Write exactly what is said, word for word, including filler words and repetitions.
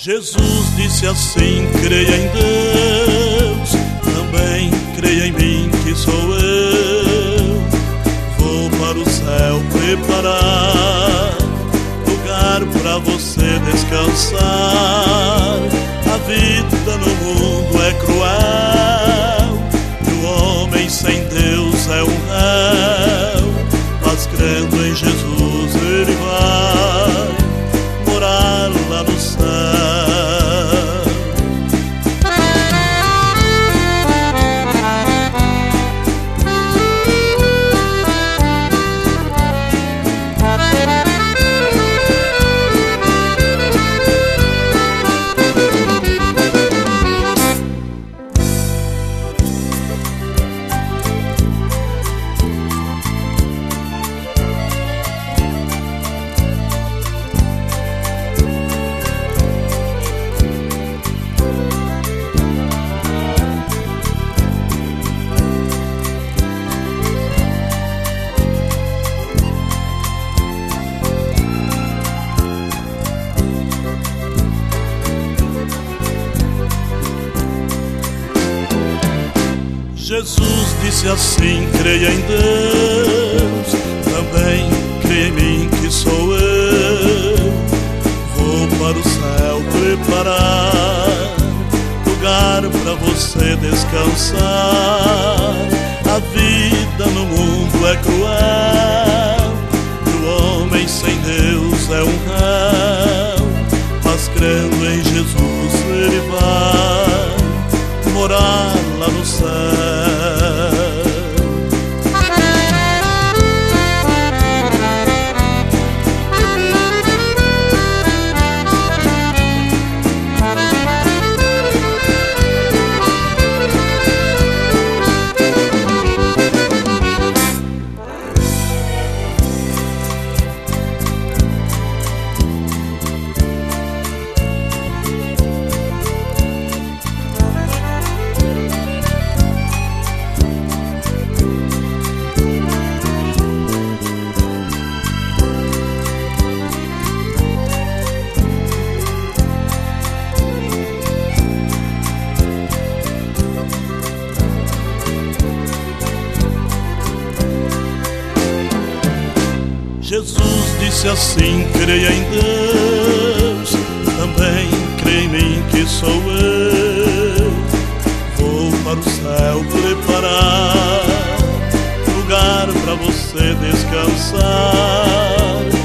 Jesus disse assim: creia em Deus, também creia em mim, que sou eu. Vou para o céu preparar lugar para você descansar. A vida no mundo é cruel e o homem sem Deus é um réu. Mas crendo em Jesus ele vai morar lá no céu. Jesus disse assim: creia em Deus, também creia em mim, que sou eu. Vou para o céu preparar lugar para você descansar. A vida no mundo é cruel e o homem sem Deus é um réu. Mas crendo em Jesus ele vai morar lá no céu. Jesus disse assim: creia em Deus, também creia em mim, que sou eu. Vou para o céu preparar lugar para você descansar.